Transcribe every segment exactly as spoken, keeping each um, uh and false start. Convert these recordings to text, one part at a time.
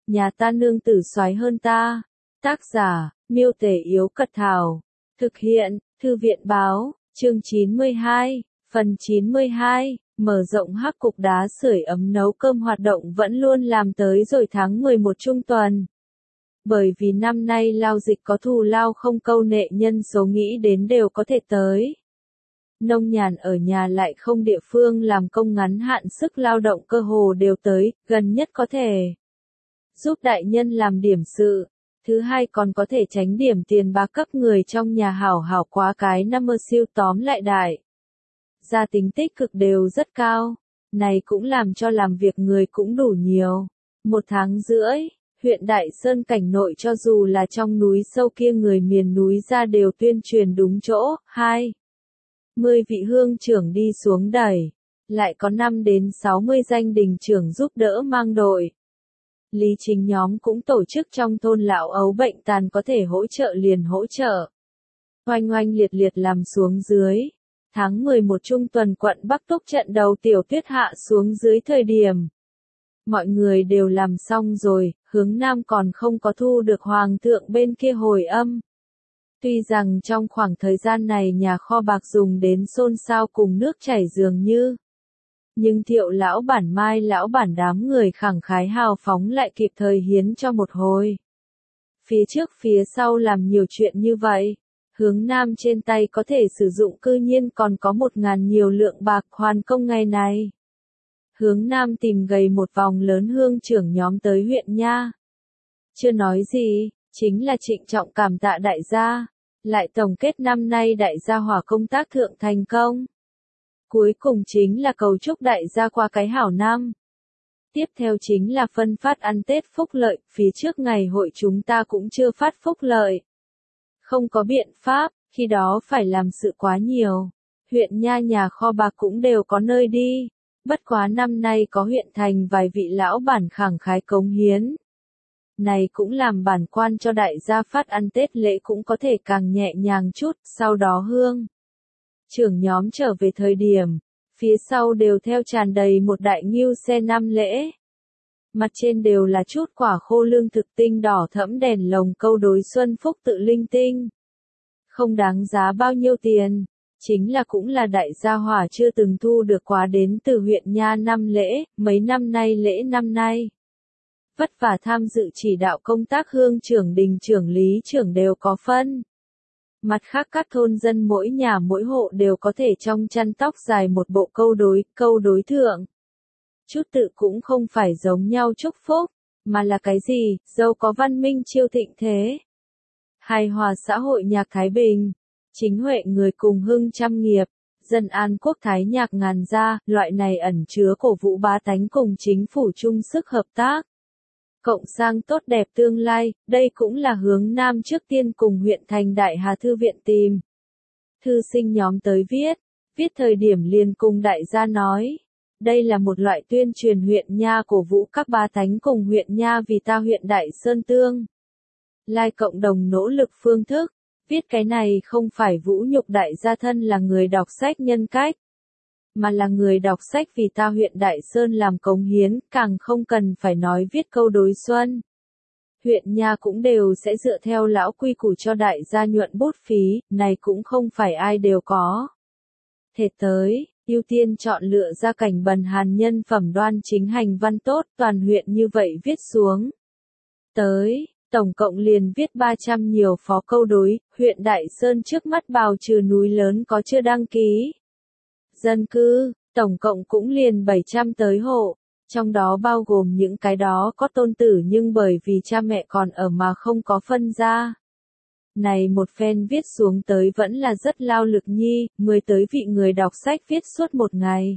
nhà ta nương tử soái hơn ta. Tác giả, Miêu Tể Yếu Cật Thảo. Thực hiện, Thư viện Báo, chương chín mươi hai, phần chín mươi hai, mở rộng hắc cục đá sưởi ấm nấu cơm hoạt động vẫn luôn làm tới rồi tháng mười một trung tuần. Bởi vì năm nay lao dịch có thù lao không câu nệ nhân số nghĩ đến đều có thể tới. Nông nhàn ở nhà lại không địa phương làm công ngắn hạn sức lao động cơ hồ đều tới, gần nhất có thể giúp đại nhân làm điểm sự. Thứ hai còn có thể tránh điểm tiền bạc cấp người trong nhà hảo hảo quá cái năm mơ siêu tóm lại đại. Gia tính tích cực đều rất cao. Này cũng làm cho làm việc người cũng đủ nhiều. Một tháng rưỡi, huyện Đại Sơn cảnh nội cho dù là trong núi sâu kia người miền núi ra đều tuyên truyền đúng chỗ. Hai mươi vị hương trưởng đi xuống đẩy. Lại có năm đến sáu mươi danh đình trưởng giúp đỡ mang đội. Lý chính nhóm cũng tổ chức trong thôn lão ấu bệnh tàn có thể hỗ trợ liền hỗ trợ. Oanh oanh liệt liệt làm xuống dưới. Tháng mười một trung tuần quận Bắc Túc trận đầu tiểu tuyết hạ xuống dưới thời điểm. Mọi người đều làm xong rồi, hướng Nam còn không có thu được Hoàng thượng bên kia hồi âm. Tuy rằng trong khoảng thời gian này nhà kho bạc dùng đến xôn xao cùng nước chảy dường như. Nhưng Thiệu lão bản Mai lão bản đám người khẳng khái hào phóng lại kịp thời hiến cho một hồi. Phía trước phía sau làm nhiều chuyện như vậy. Hướng Nam trên tay có thể sử dụng cư nhiên còn có một ngàn nhiều lượng bạc hoàn công ngày này. Hướng Nam tìm gầy một vòng lớn hương trưởng nhóm tới huyện nha. Chưa nói gì, chính là trịnh trọng cảm tạ đại gia. Lại tổng kết năm nay đại gia hỏa công tác thượng thành công. Cuối cùng chính là cầu chúc đại gia qua cái hảo năm. Tiếp theo chính là phân phát ăn Tết phúc lợi, phía trước ngày hội chúng ta cũng chưa phát phúc lợi. Không có biện pháp, khi đó phải làm sự quá nhiều. Huyện nha nhà kho bạc cũng đều có nơi đi. Bất quá năm nay có huyện thành vài vị lão bản khẳng khái cống hiến. Này cũng làm bản quan cho đại gia phát ăn Tết lễ cũng có thể càng nhẹ nhàng chút, sau đó hương. Trưởng nhóm trở về thời điểm, phía sau đều theo tràn đầy một đại nghiêu xe năm lễ. Mặt trên đều là chút quả khô lương thực tinh đỏ thẫm đèn lồng câu đối xuân phúc tự linh tinh. Không đáng giá bao nhiêu tiền, chính là cũng là đại gia hỏa chưa từng thu được quá đến từ huyện nha năm lễ, mấy năm nay lễ năm nay. Vất vả tham dự chỉ đạo công tác hương trưởng đình trưởng lý trưởng đều có phân. Mặt khác các thôn dân mỗi nhà mỗi hộ đều có thể trong chăn tóc dài một bộ câu đối, câu đối thượng. Chút tự cũng không phải giống nhau chúc phúc, mà là cái gì, dâu có văn minh chiêu thịnh thế. Hài hòa xã hội nhạc Thái Bình, chính huệ người cùng hưng trăm nghiệp, dân an quốc thái nhạc ngàn gia, loại này ẩn chứa cổ vũ bá tánh cùng chính phủ chung sức hợp tác. Cộng sang tốt đẹp tương lai, đây cũng là hướng Nam trước tiên cùng huyện thành Đại Hà Thư viện tìm. Thư sinh nhóm tới viết, viết thời điểm liền cùng đại gia nói. Đây là một loại tuyên truyền huyện nha cổ vũ các bá tánh cùng huyện nha vì ta huyện Đại Sơn tương. Lai cộng đồng nỗ lực phương thức, viết cái này không phải vũ nhục đại gia thân là người đọc sách nhân cách. Mà là người đọc sách vì ta huyện Đại Sơn làm cống hiến, càng không cần phải nói viết câu đối xuân. Huyện nha cũng đều sẽ dựa theo lão quy củ cho đại gia nhuận bút phí, này cũng không phải ai đều có. Thế tới, ưu tiên chọn lựa ra cảnh bần hàn nhân phẩm đoan chính hành văn tốt, toàn huyện như vậy viết xuống. Tới, tổng cộng liền viết ba trăm nhiều phó câu đối, huyện Đại Sơn trước mắt bào trừ núi lớn có chưa đăng ký. Dân cư, tổng cộng cũng liền bảy trăm tới hộ, trong đó bao gồm những cái đó có tôn tử nhưng bởi vì cha mẹ còn ở mà không có phân ra. Này một phen viết xuống tới vẫn là rất lao lực nhi, mười tới vị người đọc sách viết suốt một ngày.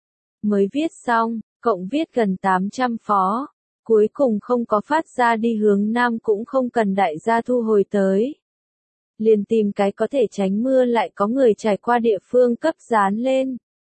Mới viết xong, cộng viết gần tám trăm phó, cuối cùng không có phát ra đi hướng Nam cũng không cần đại gia thu hồi tới. Liền tìm cái có thể tránh mưa lại có người trải qua địa phương cấp dán lên.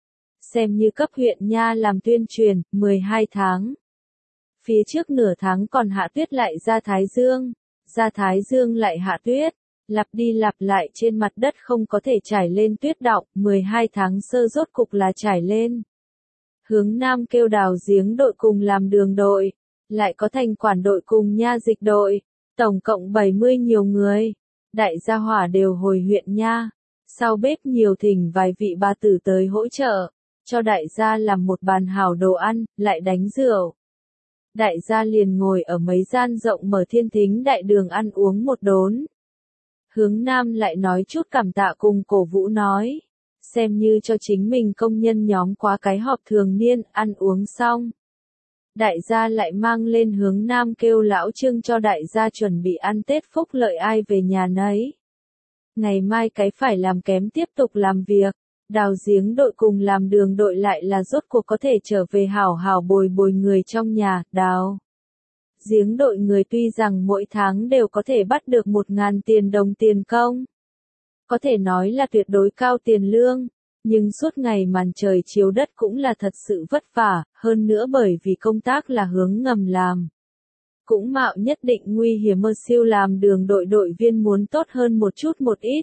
Xem như cấp huyện nha làm tuyên truyền, mười hai tháng. Phía trước nửa tháng còn hạ tuyết lại ra Thái Dương, ra Thái Dương lại hạ tuyết, lặp đi lặp lại trên mặt đất không có thể trải lên tuyết đọng, mười hai tháng sơ rốt cục là trải lên. Hướng Nam kêu đào giếng đội cùng làm đường đội, lại có thành quản đội cùng nha dịch đội, tổng cộng bảy mươi nhiều người. Đại gia hỏa đều hồi huyện nha, sau bếp nhiều thỉnh vài vị bà tử tới hỗ trợ, cho đại gia làm một bàn hảo đồ ăn, lại đánh rượu. Đại gia liền ngồi ở mấy gian rộng mở thiên thính đại đường ăn uống một đốn. Hướng Nam lại nói chút cảm tạ cùng cổ vũ nói, xem như cho chính mình công nhân nhóm quá cái họp thường niên, ăn uống xong. Đại gia lại mang lên Hướng Nam kêu lão Trương cho đại gia chuẩn bị ăn Tết phúc lợi ai về nhà nấy. Ngày mai cái phải làm kém tiếp tục làm việc, đào giếng đội cùng làm đường đội lại là rốt cuộc có thể trở về hảo hảo bồi bồi người trong nhà, đào. Giếng đội người tuy rằng mỗi tháng đều có thể bắt được một ngàn tiền đồng tiền công. Có thể nói là tuyệt đối cao tiền lương, nhưng suốt ngày màn trời chiếu đất cũng là thật sự vất vả, hơn nữa bởi vì công tác là hướng ngầm làm. Cũng mạo nhất định nguy hiểm mơ siêu làm đường đội đội viên muốn tốt hơn một chút một ít.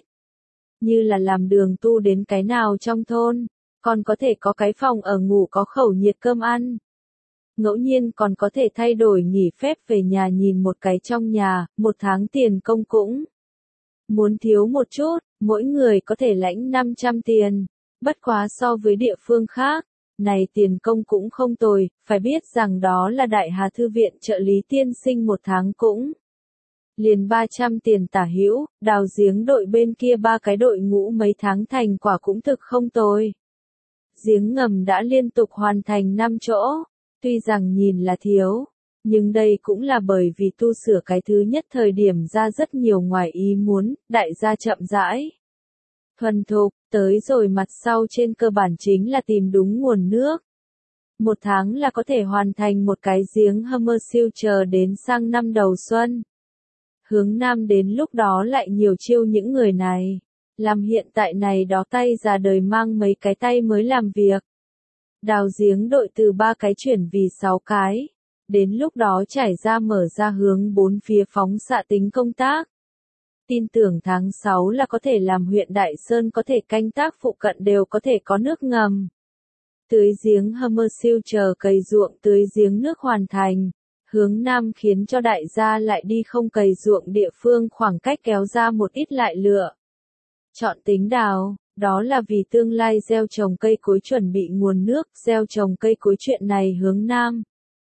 Như là làm đường tu đến cái nào trong thôn, còn có thể có cái phòng ở ngủ có khẩu nhiệt cơm ăn. Ngẫu nhiên còn có thể thay đổi nghỉ phép về nhà nhìn một cái trong nhà, một tháng tiền công cũng. Muốn thiếu một chút, mỗi người có thể lãnh năm trăm tiền, bất quá so với địa phương khác, này tiền công cũng không tồi, phải biết rằng đó là Đại Hà Thư viện trợ lý tiên sinh một tháng cũng. Liền ba trăm tiền tả hữu, đào giếng đội bên kia ba cái đội ngũ mấy tháng thành quả cũng thực không tồi. Giếng ngầm đã liên tục hoàn thành năm chỗ, tuy rằng nhìn là thiếu, nhưng đây cũng là bởi vì tu sửa cái thứ nhất thời điểm ra rất nhiều ngoài ý muốn, đại gia chậm rãi. Thuần thục, tới rồi mặt sau trên cơ bản chính là tìm đúng nguồn nước. Một tháng là có thể hoàn thành một cái giếng Hummer siêu chờ đến sang năm đầu xuân. Hướng Nam đến lúc đó lại nhiều chiêu những người này. Làm hiện tại này đó tay già đời mang mấy cái tay mới làm việc. Đào giếng đội từ ba cái chuyển vì sáu cái. Đến lúc đó trải ra mở ra hướng bốn phía phóng xạ tính công tác. Tin tưởng tháng sáu là có thể làm huyện Đại Sơn có thể canh tác phụ cận đều có thể có nước ngầm. Tưới giếng Hummer siêu chờ cày ruộng tưới giếng nước hoàn thành. Hướng Nam khiến cho đại gia lại đi không cày ruộng địa phương khoảng cách kéo ra một ít lại lựa. Chọn tính đào, đó là vì tương lai gieo trồng cây cối chuẩn bị nguồn nước, gieo trồng cây cối chuyện này Hướng Nam.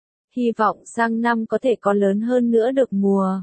Hy vọng sang năm có thể có lớn hơn nữa được mùa.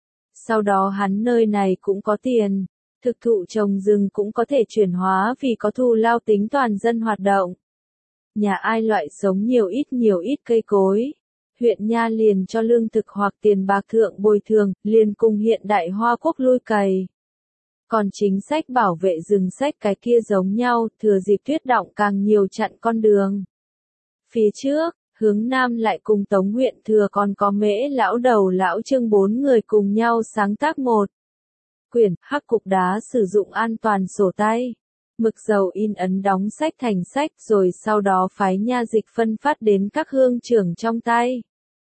Sau đó hắn nơi này cũng có tiền, thực thụ trồng rừng cũng có thể chuyển hóa vì có thù lao tính toàn dân hoạt động. Nhà ai loại sống nhiều ít nhiều ít cây cối. Huyện Nha liền cho lương thực hoặc tiền bạc thượng bồi thường, liền cùng hiện đại Hoa Quốc lui cày. Còn chính sách bảo vệ rừng sách cái kia giống nhau, thừa dịp tuyết đọng càng nhiều chặn con đường. Phía trước, Hướng Nam lại cùng Tống huyện thừa còn có Mễ lão đầu lão Trương bốn người cùng nhau sáng tác một quyển hắc cục đá sử dụng an toàn sổ tay. Mực dầu in ấn đóng sách thành sách rồi sau đó phái nha dịch phân phát đến các hương trưởng trong tay.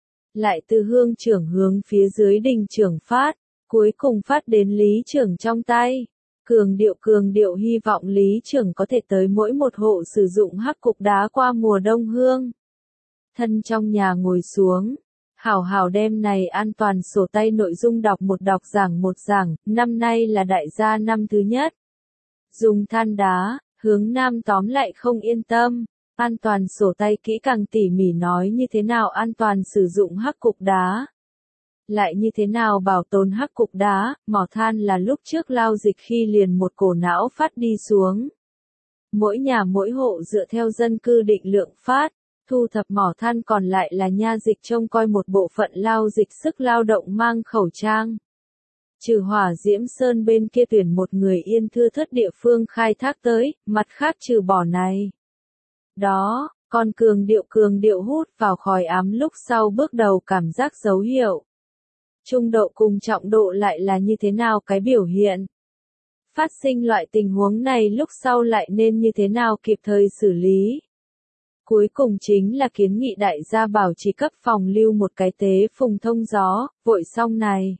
Lại từ hương trưởng hướng phía dưới đình trưởng phát, cuối cùng phát đến lý trưởng trong tay. Cường điệu cường điệu hy vọng lý trưởng có thể tới mỗi một hộ sử dụng hắc cục đá qua mùa đông hương. Thân trong nhà ngồi xuống, hảo hảo đem này an toàn sổ tay nội dung đọc một đọc giảng một giảng, năm nay là đại gia năm thứ nhất. Dùng than đá, Hướng Nam tóm lại không yên tâm, an toàn sổ tay kỹ càng tỉ mỉ nói như thế nào an toàn sử dụng hắc cục đá. Lại như thế nào bảo tồn hắc cục đá, mỏ than là lúc trước lao dịch khi liền một cổ não phát đi xuống. Mỗi nhà mỗi hộ dựa theo dân cư định lượng phát, thu thập mỏ than còn lại là nha dịch trông coi một bộ phận lao dịch sức lao động mang khẩu trang. Trừ Hỏa Diễm Sơn bên kia tuyển một người yên thưa thớt địa phương khai thác tới, mặt khác trừ bỏ này. Đó, còn cường điệu cường điệu hút vào khói ám lúc sau bước đầu cảm giác dấu hiệu. Trung độ cùng trọng độ lại là như thế nào cái biểu hiện? Phát sinh loại tình huống này lúc sau lại nên như thế nào kịp thời xử lý? Cuối cùng chính là kiến nghị đại gia bảo trì cấp phòng lưu một cái tế phùng thông gió, vội xong này.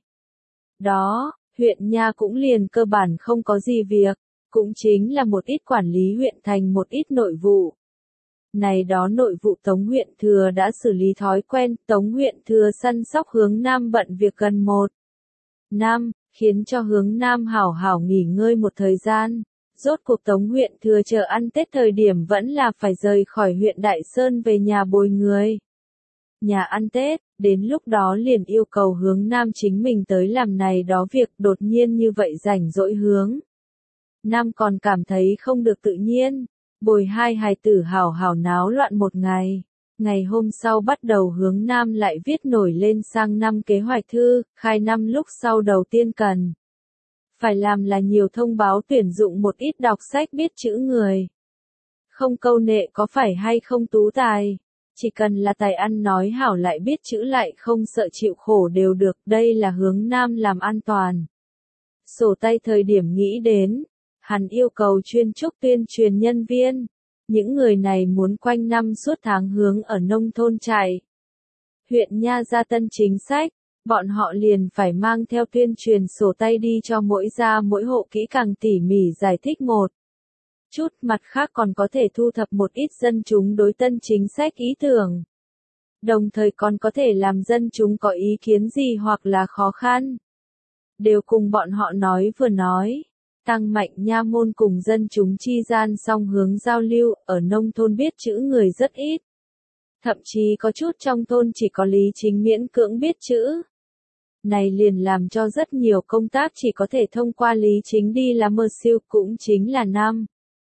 Đó, huyện Nha cũng liền cơ bản không có gì việc, cũng chính là một ít quản lý huyện thành một ít nội vụ. Này đó nội vụ Tống huyện thừa đã xử lý thói quen, Tống huyện thừa săn sóc hướng Nam bận việc gần một năm, khiến cho hướng Nam hảo hảo nghỉ ngơi một thời gian. Rốt cuộc Tống huyện thừa chờ ăn Tết thời điểm vẫn là phải rời khỏi huyện Đại Sơn về nhà bồi người. Nhà ăn Tết, đến lúc đó liền yêu cầu hướng Nam chính mình tới làm này đó việc, đột nhiên như vậy rảnh rỗi hướng Nam còn cảm thấy không được tự nhiên, bồi hai hài tử hảo hảo náo loạn một ngày. Ngày hôm sau bắt đầu hướng Nam lại viết nổi lên sang năm kế hoạch thư, khai năm lúc sau đầu tiên cần phải làm là nhiều thông báo tuyển dụng một ít đọc sách biết chữ người. Không câu nệ có phải hay không tú tài, chỉ cần là tài ăn nói hảo lại biết chữ lại không sợ chịu khổ đều được, đây là hướng Nam làm an toàn. Sổ tay thời điểm nghĩ đến, hắn yêu cầu chuyên trúc tuyên truyền nhân viên. Những người này muốn quanh năm suốt tháng hướng ở nông thôn chạy. Huyện Nha ra tân chính sách, bọn họ liền phải mang theo tuyên truyền sổ tay đi cho mỗi gia mỗi hộ kỹ càng tỉ mỉ giải thích một chút, mặt khác còn có thể thu thập một ít dân chúng đối tân chính sách ý tưởng. Đồng thời còn có thể làm dân chúng có ý kiến gì hoặc là khó khăn. Đều cùng bọn họ nói vừa nói. Tăng mạnh nha môn cùng dân chúng chi gian song hướng giao lưu, ở nông thôn biết chữ người rất ít. Thậm chí có chút trong thôn chỉ có Lý Chính miễn cưỡng biết chữ. Này liền làm cho rất nhiều công tác chỉ có thể thông qua Lý Chính đi làm mơ siêu, cũng chính là năm.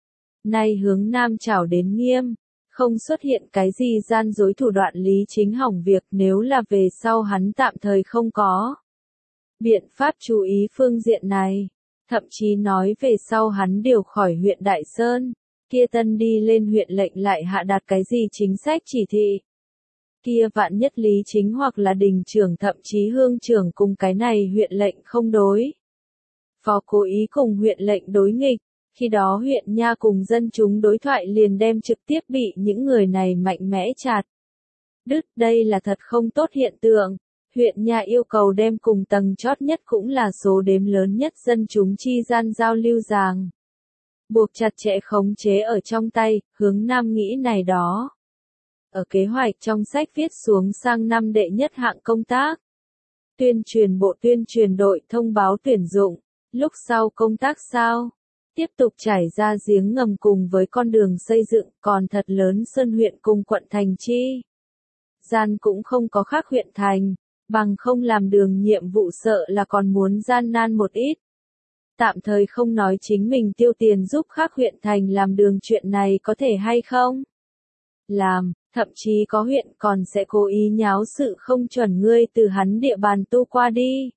Nay hướng Nam chảo đến nghiêm, không xuất hiện cái gì gian dối thủ đoạn Lý Chính hỏng việc, nếu là về sau hắn tạm thời không có biện pháp chú ý phương diện này. Thậm chí nói về sau hắn điều khỏi huyện Đại Sơn, kia tân đi lên huyện lệnh lại hạ đạt cái gì chính sách chỉ thị. Kia vạn nhất Lý Chính hoặc là đình trưởng thậm chí hương trưởng cùng cái này huyện lệnh không đối. Phó cố ý cùng huyện lệnh đối nghịch, khi đó huyện Nha cùng dân chúng đối thoại liền đem trực tiếp bị những người này mạnh mẽ chặt đứt, đây là thật không tốt hiện tượng. Huyện Nha yêu cầu đem cùng tầng chót nhất cũng là số đếm lớn nhất dân chúng chi gian giao lưu ràng buộc chặt chẽ khống chế ở trong tay, hướng Nam nghĩ này đó. Ở kế hoạch trong sách viết xuống sang năm đệ nhất hạng công tác. Tuyên truyền bộ tuyên truyền đội thông báo tuyển dụng, lúc sau công tác sao? Tiếp tục trải ra giếng ngầm cùng với con đường xây dựng, còn thật lớn Sơn huyện cùng quận thành chi gian cũng không có khác huyện thành. Bằng không làm đường nhiệm vụ sợ là còn muốn gian nan một ít. Tạm thời không nói chính mình tiêu tiền giúp khác huyện thành làm đường, chuyện này có thể hay không? Làm, thậm chí có huyện còn sẽ cố ý nháo sự không chuẩn ngươi từ hắn địa bàn tu qua đi.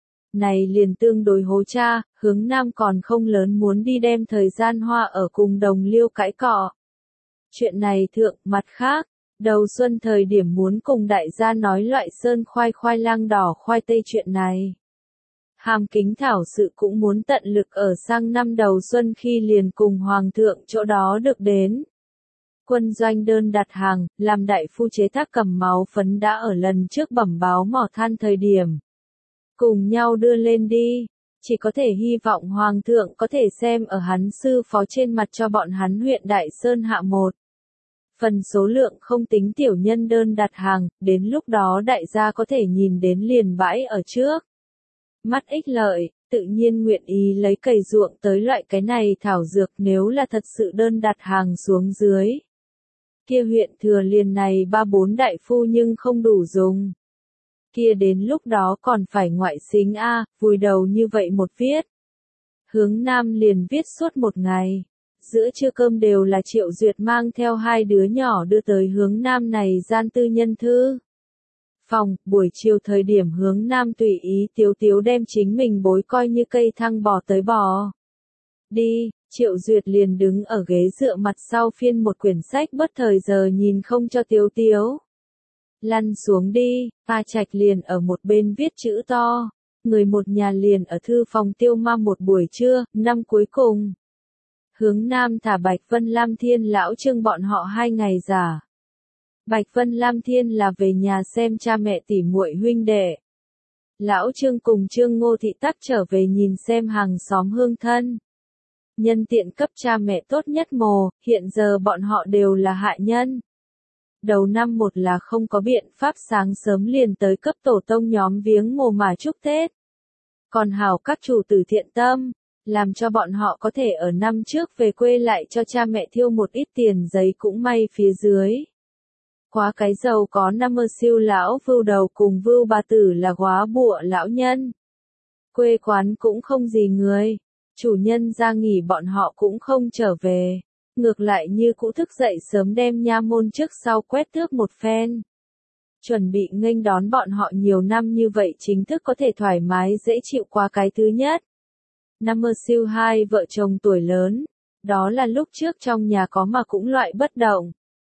Này liền tương đối hố cha, hướng Nam còn không lớn muốn đi đem thời gian hoa ở cùng đồng liêu cãi cọ. Chuyện này thượng, mặt khác. Đầu xuân thời điểm muốn cùng đại gia nói loại sơn khoai khoai lang đỏ khoai tây chuyện này. Hàm Kính thảo sự cũng muốn tận lực ở sang năm đầu xuân khi liền cùng hoàng thượng chỗ đó được đến. Quân doanh đơn đặt hàng, làm đại phu chế tác cầm máu phấn đã ở lần trước bẩm báo mỏ than thời điểm. Cùng nhau đưa lên đi, chỉ có thể hy vọng hoàng thượng có thể xem ở hắn sư phó trên mặt cho bọn hắn huyện Đại Sơn hạ một. Phần số lượng không tính tiểu nhân đơn đặt hàng, đến lúc đó đại gia có thể nhìn đến liền bãi ở trước. Mắt ích lợi, tự nhiên nguyện ý lấy cày ruộng tới loại cái này thảo dược nếu là thật sự đơn đặt hàng xuống dưới. Kia huyện thừa liền này ba bốn đại phu nhưng không đủ dùng. Kia đến lúc đó còn phải ngoại xính A, vùi đầu như vậy một viết. Hướng Nam liền viết suốt một ngày. Giữa trưa cơm đều là Triệu Duyệt mang theo hai đứa nhỏ đưa tới hướng Nam này gian tư nhân thư phòng, buổi chiều thời điểm hướng Nam tùy ý tiếu tiếu đem chính mình bối coi như cây thăng bò tới bò. Đi, Triệu Duyệt liền đứng ở ghế dựa mặt sau phiên một quyển sách bất thời giờ nhìn không cho tiếu tiếu. Lăn xuống đi, A Trạch liền ở một bên viết chữ to, người một nhà liền ở thư phòng tiêu ma một buổi trưa, năm cuối cùng. Hướng Nam thả Bạch Vân Lam Thiên lão Trương bọn họ hai ngày giả. Bạch Vân Lam Thiên là về nhà xem cha mẹ tỉ muội huynh đệ. Lão Trương cùng Trương Ngô Thị Tắc trở về nhìn xem hàng xóm hương thân. nhân tiện cấp cha mẹ tốt nhất mồ, hiện giờ bọn họ đều là hạ nhân. Đầu năm một là không có biện pháp sáng sớm liền tới cấp tổ tông nhóm viếng mồ mà chúc Tết. Còn hảo các chủ tử thiện tâm, làm cho bọn họ có thể ở năm trước về quê lại cho cha mẹ thiêu một ít tiền giấy cũng may phía dưới. Quá cái giàu có năm mơ siêu lão vưu đầu cùng vưu bà tử là góa bụa lão nhân. Quê quán cũng không gì người, chủ nhân ra nghỉ bọn họ cũng không trở về. Ngược lại như cũ thức dậy sớm đem nha môn trước sau quét tước một phen. Chuẩn bị nghênh đón bọn họ nhiều năm như vậy chính thức có thể thoải mái dễ chịu qua cái thứ nhất. Năm mơ siêu hai vợ chồng tuổi lớn, đó là lúc trước trong nhà có mà cũng loại bất động.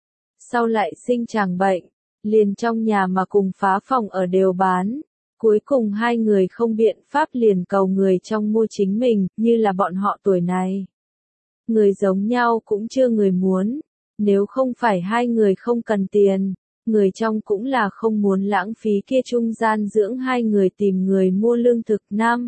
Sau lại sinh chàng bệnh, liền trong nhà mà cùng phá phòng ở đều bán. Cuối cùng hai người không biện pháp liền cầu người trong mua chính mình, như là bọn họ tuổi này. Người giống nhau cũng chưa người muốn, nếu không phải hai người không cần tiền, người trong cũng là không muốn lãng phí kia trung gian dưỡng hai người tìm người mua lương thực năm.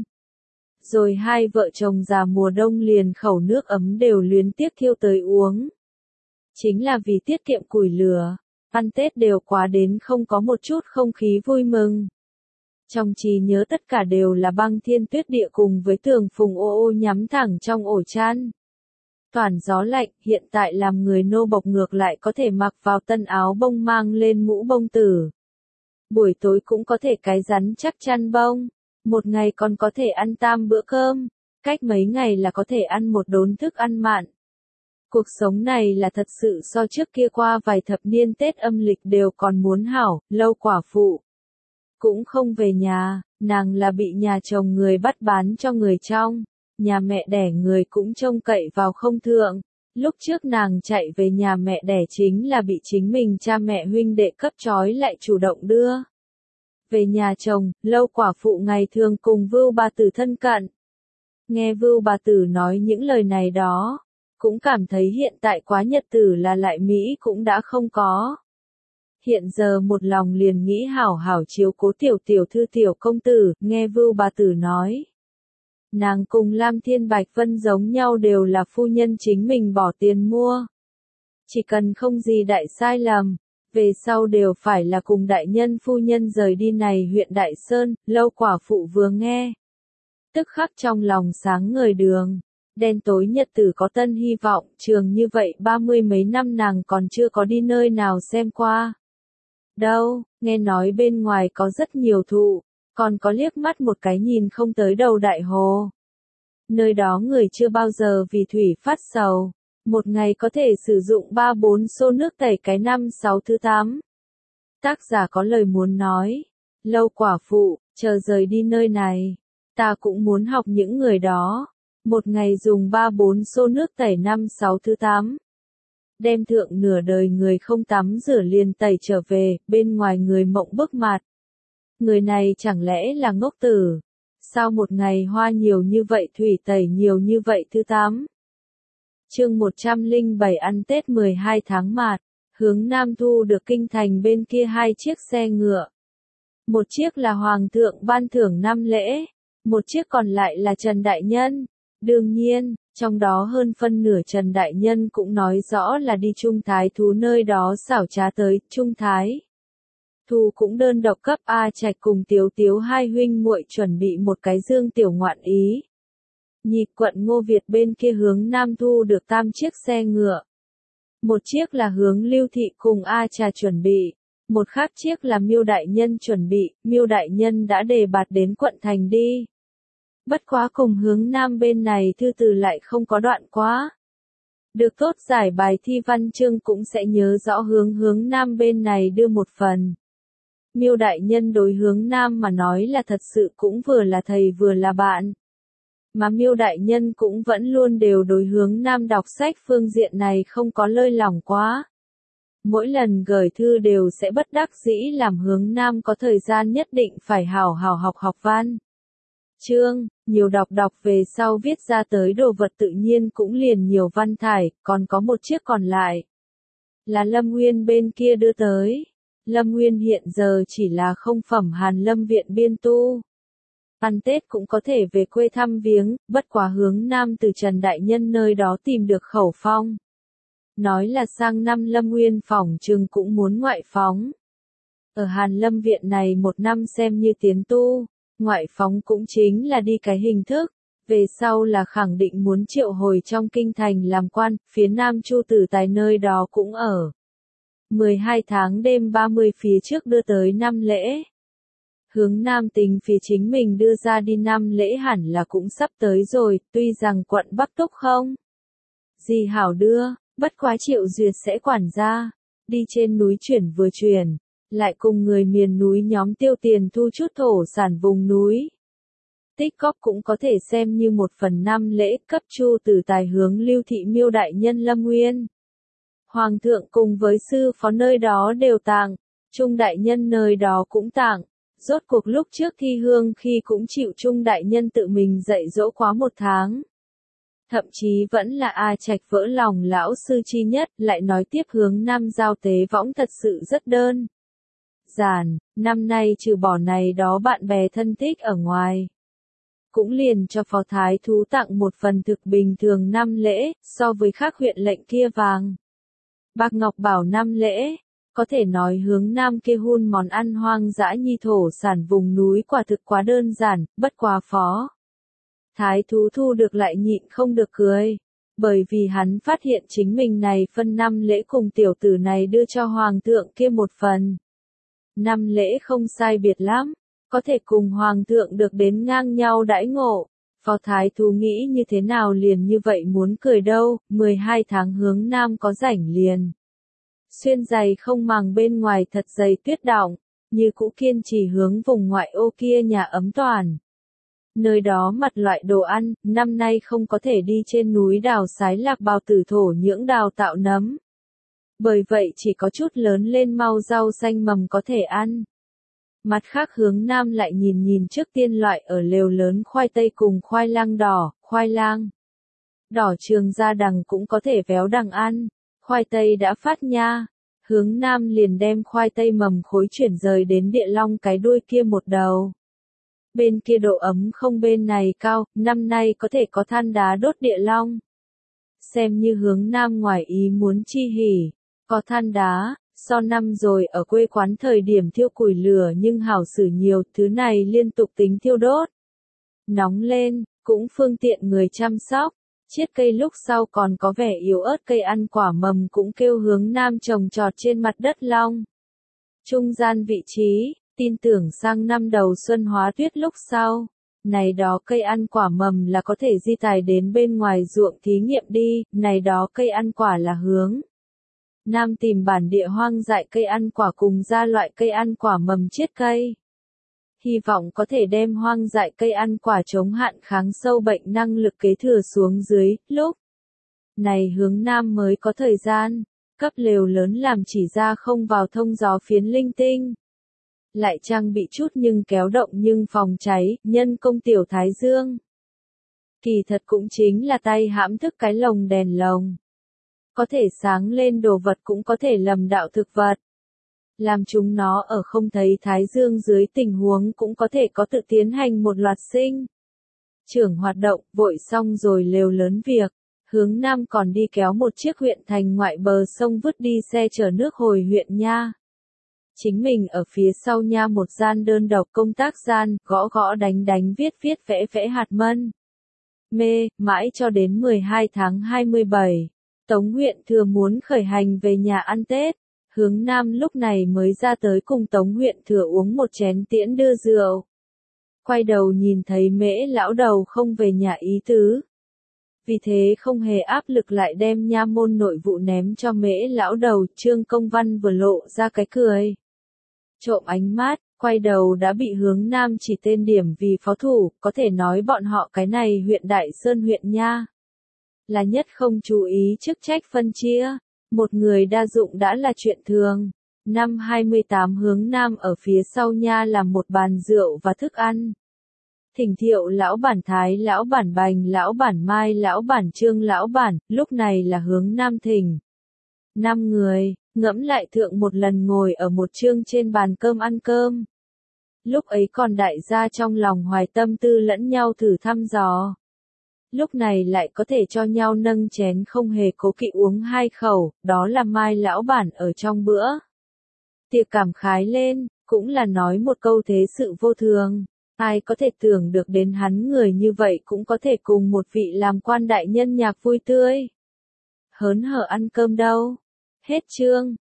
Rồi hai vợ chồng già mùa đông liền khẩu nước ấm đều luyến tiếc thiêu tới uống. Chính là vì tiết kiệm củi lửa, ăn Tết đều quá đến không có một chút không khí vui mừng. Trong trí nhớ tất cả đều là băng thiên tuyết địa cùng với tường phùng ô ô nhắm thẳng trong ổ chăn. Toàn gió lạnh, hiện tại làm người nô bộc ngược lại có thể mặc vào tân áo bông mang lên mũ bông tử. Buổi tối cũng có thể cái rắn chắc chăn bông, một ngày còn có thể ăn tam bữa cơm, cách mấy ngày là có thể ăn một đốn thức ăn mặn. Cuộc sống này là thật sự so trước kia qua vài thập niên Tết âm lịch đều còn muốn hảo, lâu quả phụ. Cũng không về nhà, nàng là bị nhà chồng người bắt bán cho người trong. Nhà mẹ đẻ người cũng trông cậy vào không thượng. Lúc trước nàng chạy về nhà mẹ đẻ chính là bị chính mình cha mẹ huynh đệ cấp trói lại chủ động đưa. Về nhà chồng, lâu quả phụ ngày thường cùng vưu bà tử thân cận. Nghe vưu bà tử nói những lời này đó, cũng cảm thấy hiện tại quá nhật tử là lại Mỹ cũng đã không có. Hiện giờ một lòng liền nghĩ hảo hảo chiếu cố tiểu tiểu thư tiểu công tử, nghe vưu bà tử nói. Nàng cùng Lam Thiên Bạch Vân giống nhau đều là phu nhân chính mình bỏ tiền mua. Chỉ cần không gì đại sai lầm, về sau đều phải là cùng đại nhân phu nhân rời đi này huyện Đại Sơn, lâu quả phụ vừa nghe. Tức khắc trong lòng sáng ngời đường, đen tối nhật tử có tân hy vọng, trường như vậy ba mươi mấy năm nàng còn chưa có đi nơi nào xem qua. Đâu, nghe nói bên ngoài có rất nhiều thụ. Còn có liếc mắt một cái nhìn không tới đầu đại hồ. Nơi đó người chưa bao giờ vì thủy phát sầu. Một ngày có thể sử dụng ba bốn xô nước tẩy cái năm sáu thứ tám. Tác giả có lời muốn nói. Lâu quả phụ, chờ rời đi nơi này. Ta cũng muốn học những người đó. Một ngày dùng ba bốn xô nước tẩy năm sáu thứ tám. Đem thượng nửa đời người không tắm rửa liền tẩy trở về, bên ngoài người mộng bức mặt. Người này chẳng lẽ là ngốc tử? Sao một ngày hoa nhiều như vậy thủy tẩy nhiều như vậy thứ tám? Chương một trăm lẻ bảy ăn Tết mười hai tháng mạt, hướng Nam thu được kinh thành bên kia hai chiếc xe ngựa. Một chiếc là Hoàng thượng ban thưởng năm lễ, một chiếc còn lại là Trần Đại Nhân. Đương nhiên, trong đó hơn phân nửa Trần Đại Nhân cũng nói rõ là đi Trung Thái Thú nơi đó xảo trá tới Trung Thái. Thu cũng đơn độc cấp A Trạch cùng Tiếu Tiếu hai huynh muội chuẩn bị một cái dương tiểu ngoạn ý. Nhị quận Ngô Việt bên kia hướng Nam thu được tam chiếc xe ngựa. Một chiếc là hướng Lưu Thị cùng A Trà chuẩn bị, một khác chiếc là Miêu Đại Nhân chuẩn bị, Miêu Đại Nhân đã đề bạt đến quận thành đi. Bất quá cùng hướng Nam bên này thư từ lại không có đoạn quá. Được tốt giải bài thi văn chương cũng sẽ nhớ rõ hướng hướng Nam bên này đưa một phần. Miêu Đại Nhân đối hướng Nam mà nói là thật sự cũng vừa là thầy vừa là bạn. Mà Miêu Đại Nhân cũng vẫn luôn đều đối hướng Nam đọc sách phương diện này không có lơi lỏng quá. Mỗi lần gửi thư đều sẽ bất đắc dĩ làm hướng Nam có thời gian nhất định phải hào hào học học văn. Chương, nhiều đọc đọc về sau viết ra tới đồ vật tự nhiên cũng liền nhiều văn thải, còn có một chiếc còn lại. Là Lâm Nguyên bên kia đưa tới. Lâm Nguyên hiện giờ chỉ là không phẩm Hàn Lâm viện biên tu. Ăn Tết cũng có thể về quê thăm viếng, bất quá hướng Nam từ Trần Đại Nhân nơi đó tìm được khẩu phong. Nói là sang năm Lâm Nguyên phỏng chừng cũng muốn ngoại phóng. Ở Hàn Lâm Viện này một năm xem như tiến tu, ngoại phóng cũng chính là đi cái hình thức, về sau là khẳng định muốn triệu hồi trong kinh thành làm quan, phía Nam Chu Tử Tài nơi đó cũng ở. mười hai tháng đêm ba mươi phía trước đưa tới năm lễ. Hướng Nam tính phía chính mình đưa ra đi năm lễ hẳn là cũng sắp tới rồi, tuy rằng quận Bắc Túc không gì hảo đưa, bất quá Triệu Duyệt sẽ quản gia, đi trên núi chuyển vừa chuyển, lại cùng người miền núi nhóm tiêu tiền thu chút thổ sản vùng núi. Tích góp cũng có thể xem như một phần năm lễ cấp Chu Tử Tài hướng Lưu Thị Miêu đại nhân Lâm Nguyên. Hoàng thượng cùng với sư phó nơi đó đều tặng, Trung đại nhân nơi đó cũng tặng. Rốt cuộc lúc trước thi hương khi cũng chịu Trung đại nhân tự mình dạy dỗ quá một tháng. Thậm chí vẫn là A Trạch vỡ lòng lão sư chi nhất, lại nói tiếp hướng Nam giao tế võng thật sự rất đơn giản, năm nay trừ bỏ này đó bạn bè thân thích ở ngoài. Cũng liền cho phó thái thú tặng một phần thực bình thường năm lễ, so với khác huyện lệnh kia vàng. Bạc Ngọc bảo năm lễ. Có thể nói hướng Nam kia hun món ăn hoang dã nhi thổ sản vùng núi quả thực quá đơn giản, bất quá phó. Thái thú thu được lại nhịn không được cười, bởi vì hắn phát hiện chính mình này phân năm lễ cùng tiểu tử này đưa cho hoàng thượng kia một phần. Năm lễ không sai biệt lắm, có thể cùng hoàng thượng được đến ngang nhau đãi ngộ. Phó thái thú nghĩ như thế nào liền như vậy muốn cười đâu, mười hai tháng hướng Nam có rảnh liền. Xuyên giày không màng bên ngoài thật dày tuyết đọng, như cũ kiên trì hướng vùng ngoại ô kia nhà ấm toàn. Nơi đó mặt loại đồ ăn, năm nay không có thể đi trên núi đào sái lạc bào tử thổ nhưỡng đào tạo nấm. Bởi vậy chỉ có chút lớn lên mau rau xanh mầm có thể ăn. Mặt khác hướng Nam lại nhìn nhìn trước tiên loại ở lều lớn khoai tây cùng khoai lang đỏ, khoai lang đỏ trường ra đằng cũng có thể véo đằng ăn. Khoai tây đã phát nha, hướng Nam liền đem khoai tây mầm khối chuyển rời đến địa long cái đuôi kia một đầu. Bên kia độ ấm không bên này cao, năm nay có thể có than đá đốt địa long. Xem như hướng Nam ngoài ý muốn chi hỉ, có than đá, so năm rồi ở quê quán thời điểm thiêu củi lửa nhưng hảo xử nhiều, thứ này liên tục tính thiêu đốt. Nóng lên, cũng phương tiện người chăm sóc. Chiết cây lúc sau còn có vẻ yếu ớt cây ăn quả mầm cũng kêu hướng Nam trồng trọt trên mặt đất long. Trung gian vị trí, tin tưởng sang năm đầu xuân hóa tuyết lúc sau, này đó cây ăn quả mầm là có thể di tài đến bên ngoài ruộng thí nghiệm đi, này đó cây ăn quả là hướng Nam tìm bản địa hoang dại cây ăn quả cùng ra loại cây ăn quả mầm chiết cây. Hy vọng có thể đem hoang dại cây ăn quả chống hạn kháng sâu bệnh năng lực kế thừa xuống dưới, lúc này hướng Nam mới có thời gian, cấp lều lớn làm chỉ ra không vào thông gió phiến linh tinh. Lại trang bị chút nhưng kéo động nhưng phòng cháy, nhân công tiểu thái dương. Kỳ thật cũng chính là tay hãm thức cái lồng đèn lồng. Có thể sáng lên đồ vật cũng có thể lầm đạo thực vật. Làm chúng nó ở không thấy thái dương dưới tình huống cũng có thể có tự tiến hành một loạt sinh trưởng hoạt động, vội xong rồi lều lớn việc, hướng Nam còn đi kéo một chiếc huyện thành ngoại bờ sông vứt đi xe chở nước hồi huyện nha. Chính mình ở phía sau nha một gian đơn độc công tác gian, gõ gõ đánh đánh viết viết vẽ vẽ hạt mân. Mê, mãi cho đến mười hai tháng hai mươi bảy, Tống huyện thừa muốn khởi hành về nhà ăn Tết. Hướng Nam lúc này mới ra tới cùng Tống huyện thừa uống một chén tiễn đưa rượu. Quay đầu nhìn thấy mễ lão đầu không về nhà ý tứ. Vì thế không hề áp lực lại đem nha môn nội vụ ném cho mễ lão đầu, Trương Công Văn vừa lộ ra cái cười. Trộm ánh mắt, quay đầu đã bị hướng Nam chỉ tên điểm vì phó thủ, có thể nói bọn họ cái này huyện Đại Sơn huyện nha. Là nhất không chú ý chức trách phân chia. Một người đa dụng đã là chuyện thường. Năm hai mươi tám hướng Nam ở phía sau nha làm một bàn rượu và thức ăn. Thỉnh thiệu lão bản Thái, lão bản Bành, lão bản Mai, lão bản Trương, lão bản, lúc này là hướng Nam thỉnh. Năm người, ngẫm lại thượng một lần ngồi ở một chương trên bàn cơm ăn cơm. Lúc ấy còn đại gia trong lòng hoài tâm tư lẫn nhau thử thăm dò. Lúc này lại có thể cho nhau nâng chén không hề cố kỵ uống hai khẩu, đó là Mai lão bản ở trong bữa tiệc cảm khái lên, cũng là nói một câu thế sự vô thường. Ai có thể tưởng được đến hắn người như vậy cũng có thể cùng một vị làm quan đại nhân nhạc vui tươi hớn hở ăn cơm đâu. Hết chương.